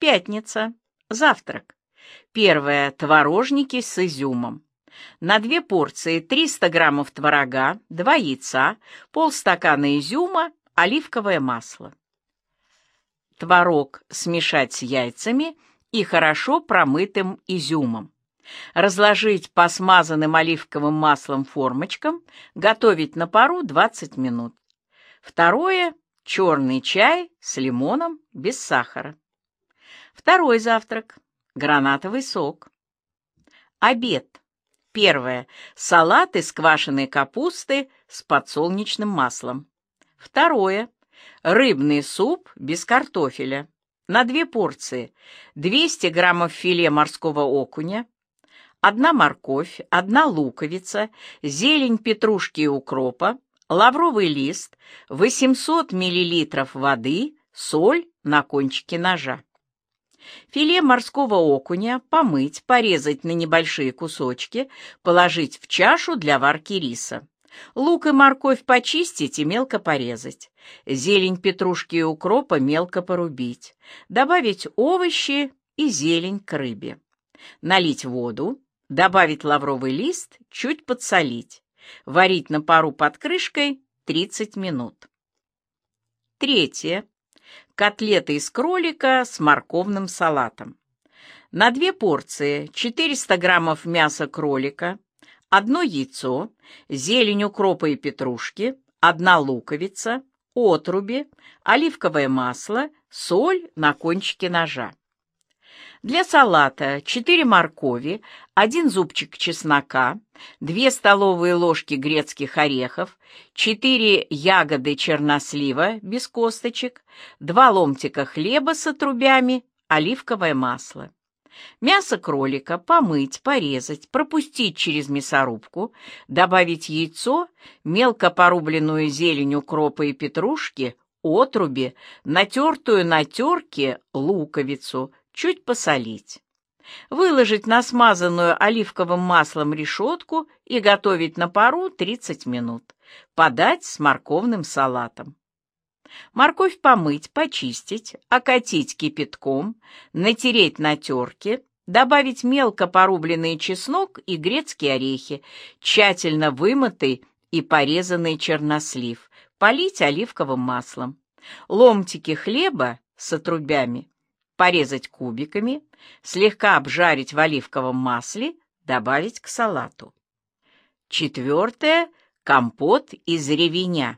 Пятница. Завтрак. Первое. Творожники с изюмом. На 2 порции 300 граммов творога, 2 яйца, полстакана изюма, оливковое масло. Творог смешать с яйцами и хорошо промытым изюмом. Разложить по смазанным оливковым маслом формочкам, готовить на пару 20 минут. Второе. Черный чай с лимоном без сахара. Второй завтрак. Гранатовый сок. Обед. Первое. Салат из квашеной капусты с подсолнечным маслом. Второе. Рыбный суп без картофеля. На 2 порции. 200 граммов филе морского окуня, 1 морковь, 1 луковица, зелень петрушки и укропа, лавровый лист, 800 мл воды, соль на кончике ножа. Филе морского окуня помыть, порезать на небольшие кусочки, положить в чашу для варки риса. Лук и морковь почистить и мелко порезать. Зелень петрушки и укропа мелко порубить. Добавить овощи и зелень к рыбе. Налить воду, добавить лавровый лист, чуть подсолить. Варить на пару под крышкой 30 минут. Третье. Котлеты из кролика с морковным салатом. На 2 порции 400 граммов мяса кролика, 1 яйцо, зелень укропа и петрушки, 1 луковица, отруби, оливковое масло, соль на кончике ножа. Для салата 4 моркови, 1 зубчик чеснока, 2 столовые ложки грецких орехов, 4 ягоды чернослива без косточек, 2 ломтика хлеба с отрубями, оливковое масло. Мясо кролика помыть, порезать, пропустить через мясорубку, добавить яйцо, мелко порубленную зелень укропа и петрушки, отруби, натертую на терке луковицу, чуть посолить. Выложить на смазанную оливковым маслом решетку и готовить на пару 30 минут. Подать с морковным салатом. Морковь помыть, почистить, окатить кипятком, натереть на терке, добавить мелко порубленный чеснок и грецкие орехи, тщательно вымытый и порезанный чернослив, полить оливковым маслом. Ломтики хлеба с отрубями порезать кубиками, слегка обжарить в оливковом масле, добавить к салату. Четвертое. Компот из ревеня.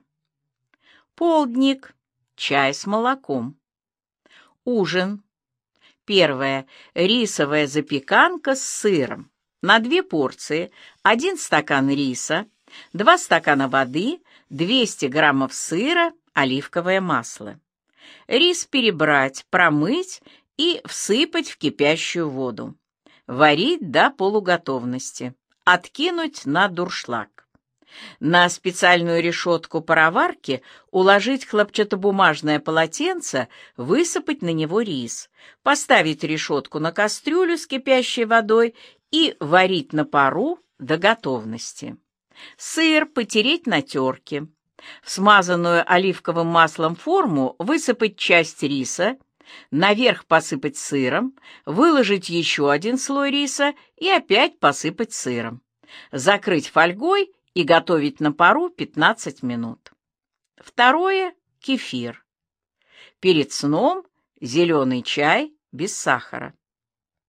Полдник. Чай с молоком. Ужин. Первое. Рисовая запеканка с сыром. На 2 порции 1 стакан риса, 2 стакана воды, 200 граммов сыра, оливковое масло. Рис перебрать, промыть и всыпать в кипящую воду. Варить до полуготовности. Откинуть на дуршлаг. На специальную решетку пароварки уложить хлопчатобумажное полотенце, высыпать на него рис, поставить решетку на кастрюлю с кипящей водой и варить на пару до готовности. Сыр потереть на терке. В смазанную оливковым маслом форму высыпать часть риса, наверх посыпать сыром, выложить еще 1 слой риса и опять посыпать сыром. Закрыть фольгой и готовить на пару 15 минут. Второе. Кефир. Перед сном зеленый чай без сахара.